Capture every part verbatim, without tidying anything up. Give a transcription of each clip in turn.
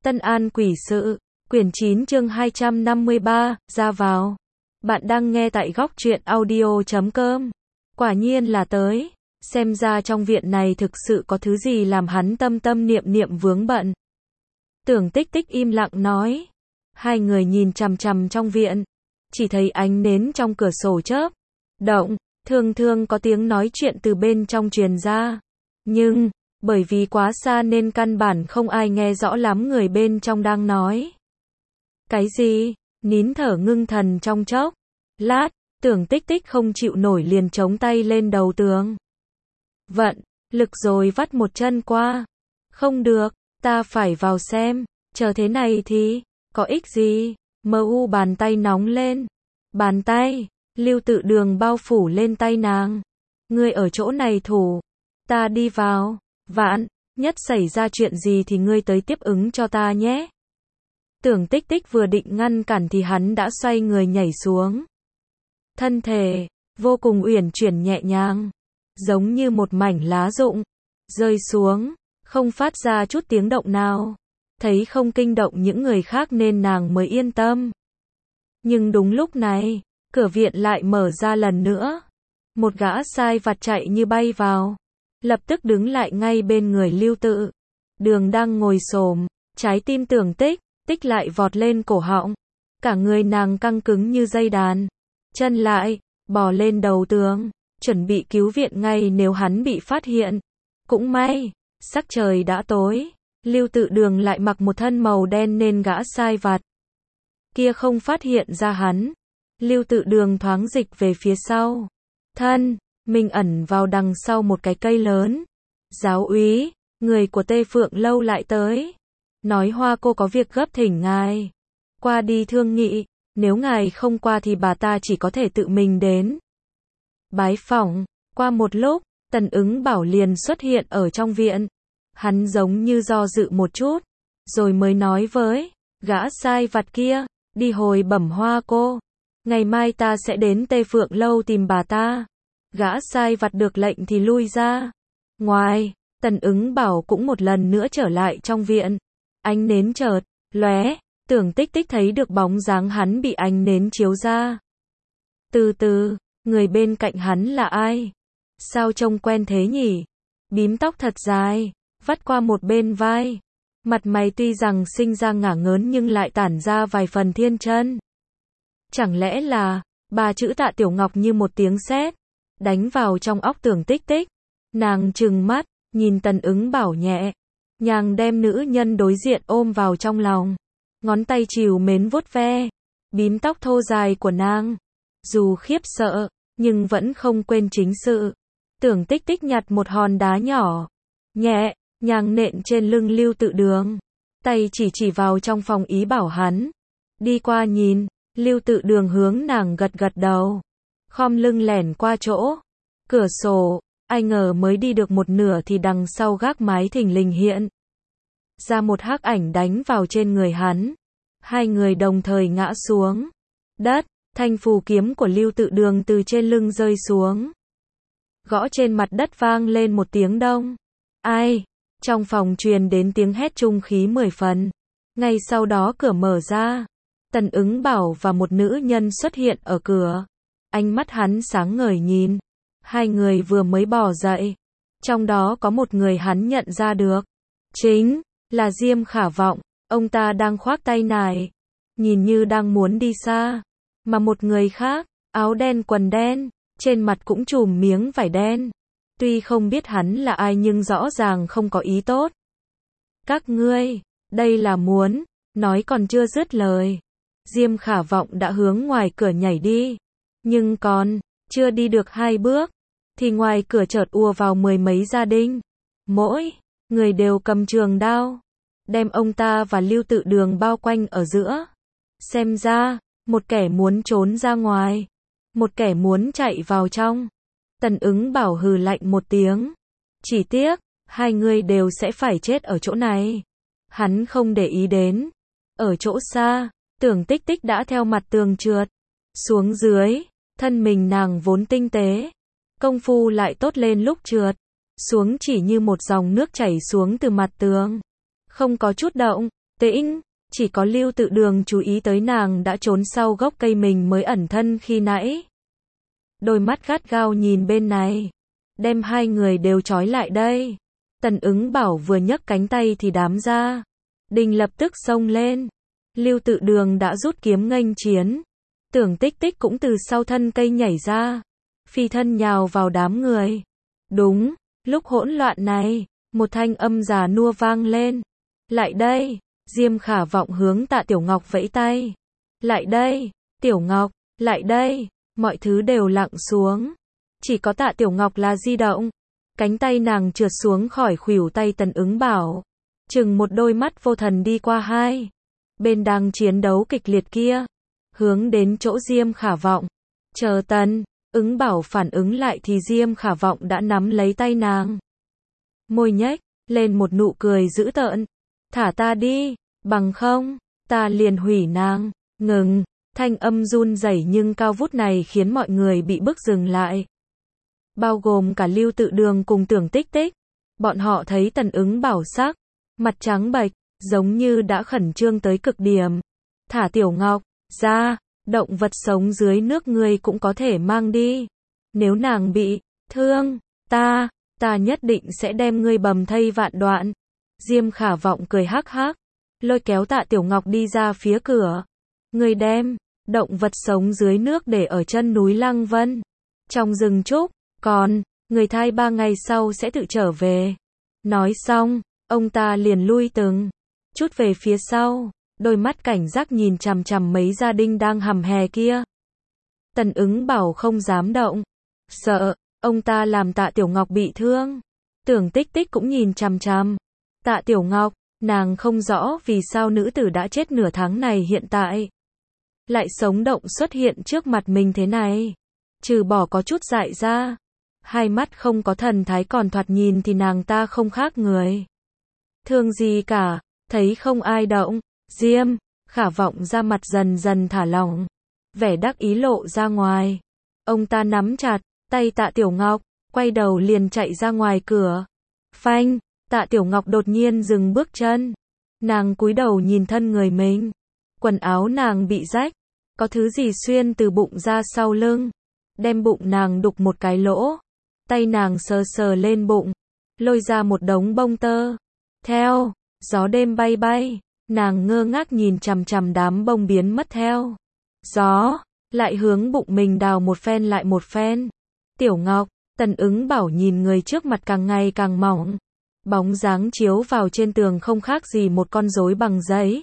Tân An Quỷ Sự, quyển chín chương hai trăm năm mươi ba, ra vào. Bạn đang nghe tại góc truyện audio chấm com. Quả nhiên là tới. Xem ra trong viện này thực sự có thứ gì làm hắn tâm tâm niệm niệm vướng bận. Tưởng Tích Tích im lặng nói. Hai người nhìn chằm chằm trong viện. Chỉ thấy ánh nến trong cửa sổ chớp động, thường thường có tiếng nói chuyện từ bên trong truyền ra. Nhưng, bởi vì quá xa nên căn bản không ai nghe rõ lắm người bên trong đang nói. Cái gì? Nín thở ngưng thần trong chốc lát, Tưởng Tích Tích không chịu nổi liền chống tay lên đầu tường. Vận, lực rồi vắt một chân qua. Không được, ta phải vào xem, chờ thế này thì, có ích gì? Mơ u bàn tay nóng lên. Bàn tay, Lưu Tự Đường bao phủ lên tay nàng. Ngươi ở chỗ này thủ, ta đi vào. Vạn, nhất xảy ra chuyện gì thì ngươi tới tiếp ứng cho ta nhé. Tưởng Tích Tích vừa định ngăn cản thì hắn đã xoay người nhảy xuống. Thân thể, vô cùng uyển chuyển nhẹ nhàng, giống như một mảnh lá rụng, rơi xuống, không phát ra chút tiếng động nào. Thấy không kinh động những người khác nên nàng mới yên tâm. Nhưng đúng lúc này, cửa viện lại mở ra lần nữa. Một gã sai vặt chạy như bay vào. Lập tức đứng lại ngay bên người Lưu Tự Đường đang ngồi xổm, trái tim Tưởng Tích Tích lại vọt lên cổ họng. Cả người nàng căng cứng như dây đàn. Chân lại, bò lên đầu tường, chuẩn bị cứu viện ngay nếu hắn bị phát hiện. Cũng may, sắc trời đã tối. Lưu Tự Đường lại mặc một thân màu đen nên gã sai vặt kia không phát hiện ra hắn. Lưu Tự Đường thoáng dịch về phía sau. Thân mình ẩn vào đằng sau một cái cây lớn. Giáo úy, người của Tê Phượng Lâu lại tới. Nói Hoa cô có việc gấp thỉnh ngài qua đi thương nghị. Nếu ngài không qua thì bà ta chỉ có thể tự mình đến bái phỏng. Qua một lúc, Tần Ứng Bảo liền xuất hiện ở trong viện. Hắn giống như do dự một chút, rồi mới nói với gã sai vặt kia, đi hồi bẩm Hoa cô. Ngày mai ta sẽ đến Tê Phượng Lâu tìm bà ta. Gã sai vặt được lệnh thì lui ra. Ngoài, Tần Ứng Bảo cũng một lần nữa trở lại trong viện. Ánh nến chợt lóe, Tưởng Tích Tích thấy được bóng dáng hắn bị ánh nến chiếu ra. Từ từ, người bên cạnh hắn là ai? Sao trông quen thế nhỉ? Bím tóc thật dài, vắt qua một bên vai. Mặt mày tuy rằng sinh ra ngả ngớn nhưng lại tản ra vài phần thiên chân. Chẳng lẽ là, ba chữ Tạ Tiểu Ngọc như một tiếng sét đánh vào trong óc Tưởng Tích Tích. Nàng trừng mắt, nhìn Tần Ứng Bảo nhẹ nhàng đem nữ nhân đối diện ôm vào trong lòng. Ngón tay trìu mến vuốt ve bím tóc thô dài của nàng. Dù khiếp sợ, nhưng vẫn không quên chính sự. Tưởng Tích Tích nhặt một hòn đá nhỏ, nhẹ nhàng nện trên lưng Lưu Tự Đường. Tay chỉ chỉ vào trong phòng ý bảo hắn đi qua nhìn. Lưu Tự Đường hướng nàng gật gật đầu, khom lưng lẻn qua chỗ cửa sổ. Ai ngờ mới đi được một nửa thì đằng sau gác mái thình lình hiện ra một hắc ảnh đánh vào trên người hắn. Hai người đồng thời ngã xuống đất. Thanh phù kiếm của Lưu Tự Đường từ trên lưng rơi xuống, gõ trên mặt đất vang lên một tiếng đông. Ai? Trong phòng truyền đến tiếng hét trung khí mười phần. Ngay sau đó cửa mở ra. Tần Ứng Bảo và một nữ nhân xuất hiện ở cửa. Ánh mắt hắn sáng ngời nhìn. Hai người vừa mới bò dậy. Trong đó có một người hắn nhận ra được. Chính là Diêm Khả Vọng. Ông ta đang khoác tay nải, nhìn như đang muốn đi xa. Mà một người khác, áo đen quần đen, trên mặt cũng trùm miếng vải đen. Tuy không biết hắn là ai nhưng rõ ràng không có ý tốt. Các ngươi, đây là muốn, nói còn chưa dứt lời. Diêm Khả Vọng đã hướng ngoài cửa nhảy đi. Nhưng còn, chưa đi được hai bước, thì ngoài cửa chợt ùa vào mười mấy gia đình. Mỗi người đều cầm trường đao, đem ông ta và Lưu Tự Đường bao quanh ở giữa. Xem ra, một kẻ muốn trốn ra ngoài, một kẻ muốn chạy vào trong. Tần Ứng Bảo hừ lạnh một tiếng. Chỉ tiếc, hai người đều sẽ phải chết ở chỗ này. Hắn không để ý đến. Ở chỗ xa, Tưởng Tích Tích đã theo mặt tường trượt xuống dưới. Thân mình nàng vốn tinh tế, công phu lại tốt lên lúc trượt xuống chỉ như một dòng nước chảy xuống từ mặt tường. Không có chút động, tĩnh, chỉ có Lưu Tự Đường chú ý tới nàng đã trốn sau gốc cây mình mới ẩn thân khi nãy. Đôi mắt gắt gao nhìn bên này, đem hai người đều trói lại đây. Tần Ứng Bảo vừa nhấc cánh tay thì đám gia đình lập tức xông lên. Lưu Tự Đường đã rút kiếm nghênh chiến. Tưởng Tích Tích cũng từ sau thân cây nhảy ra, phi thân nhào vào đám người. Đúng, lúc hỗn loạn này, một thanh âm già nua vang lên. Lại đây, Diêm Khả Vọng hướng Tạ Tiểu Ngọc vẫy tay. Lại đây, Tiểu Ngọc, lại đây, mọi thứ đều lặng xuống. Chỉ có Tạ Tiểu Ngọc là di động. Cánh tay nàng trượt xuống khỏi khuỷu tay Tần Ứng Bảo. Chừng một đôi mắt vô thần đi qua hai bên đang chiến đấu kịch liệt kia, hướng đến chỗ Diêm Khả Vọng. Chờ Tần Ứng Bảo phản ứng lại thì Diêm Khả Vọng đã nắm lấy tay nàng. Môi nhếch lên một nụ cười dữ tợn. Thả ta đi, bằng không, ta liền hủy nàng. Ngừng, thanh âm run rẩy nhưng cao vút này khiến mọi người bị bức dừng lại. Bao gồm cả Lưu Tự Đường cùng Tưởng Tích Tích. Bọn họ thấy Tần Ứng Bảo sắc mặt trắng bệch, giống như đã khẩn trương tới cực điểm. Thả Tiểu Ngọc ra, động vật sống dưới nước ngươi cũng có thể mang đi. Nếu nàng bị thương, ta, ta nhất định sẽ đem ngươi bầm thây vạn đoạn. Diêm Khả Vọng cười hắc hắc, lôi kéo Tạ Tiểu Ngọc đi ra phía cửa. Ngươi đem động vật sống dưới nước để ở chân núi Lăng Vân, trong rừng trúc, còn người thai ba ngày sau sẽ tự trở về. Nói xong, ông ta liền lui từng chút về phía sau, đôi mắt cảnh giác nhìn chằm chằm mấy gia đình đang hầm hè kia. Tần Ứng Bảo không dám động, sợ ông ta làm Tạ Tiểu Ngọc bị thương. Tưởng Tích Tích cũng nhìn chằm chằm Tạ Tiểu Ngọc, nàng không rõ vì sao nữ tử đã chết nửa tháng này hiện tại lại sống động xuất hiện trước mặt mình thế này. Trừ bỏ có chút dại ra, hai mắt không có thần thái, còn thoạt nhìn thì nàng ta không khác người thương gì cả. Thấy không ai động, Diêm Khả Vọng ra mặt dần dần thả lỏng, vẻ đắc ý lộ ra ngoài. Ông ta nắm chặt tay Tạ Tiểu Ngọc, quay đầu liền chạy ra ngoài cửa. Phanh, Tạ Tiểu Ngọc đột nhiên dừng bước chân. Nàng cúi đầu nhìn thân người mình. Quần áo nàng bị rách, có thứ gì xuyên từ bụng ra sau lưng, đem bụng nàng đục một cái lỗ. Tay nàng sờ sờ lên bụng, lôi ra một đống bông tơ. Theo gió đêm bay bay, nàng ngơ ngác nhìn chằm chằm đám bông biến mất theo gió, lại hướng bụng mình đào một phen lại một phen. Tiểu Ngọc, Tần Ứng Bảo nhìn người trước mặt càng ngày càng mỏng, bóng dáng chiếu vào trên tường không khác gì một con rối bằng giấy.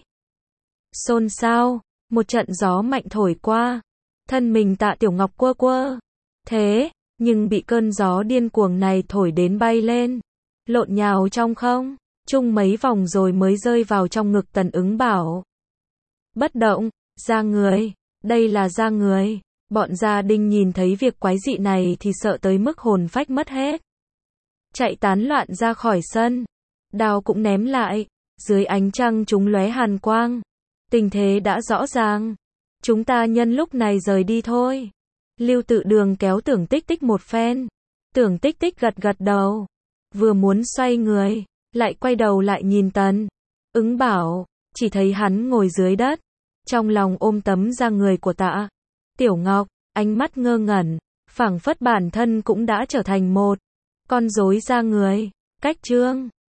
Xôn xao, một trận gió mạnh thổi qua, thân mình Tạ Tiểu Ngọc quơ quơ. Thế, nhưng bị cơn gió điên cuồng này thổi đến bay lên, lộn nhào trong không trung mấy vòng rồi mới rơi vào trong ngực Tần Ứng Bảo. Bất động, ra người, đây là ra người. Bọn gia đình nhìn thấy việc quái dị này thì sợ tới mức hồn phách mất hết, chạy tán loạn ra khỏi sân. Đao cũng ném lại, dưới ánh trăng chúng lóe hàn quang. Tình thế đã rõ ràng, chúng ta nhân lúc này rời đi thôi. Lưu Tự Đường kéo Tưởng Tích Tích một phen. Tưởng Tích Tích gật gật đầu, vừa muốn xoay người, lại quay đầu lại nhìn Tần Ứng Bảo, chỉ thấy hắn ngồi dưới đất, trong lòng ôm tấm da người của Tạ Tiểu Ngọc, ánh mắt ngơ ngẩn, phảng phất bản thân cũng đã trở thành một con rối da người. Cách chương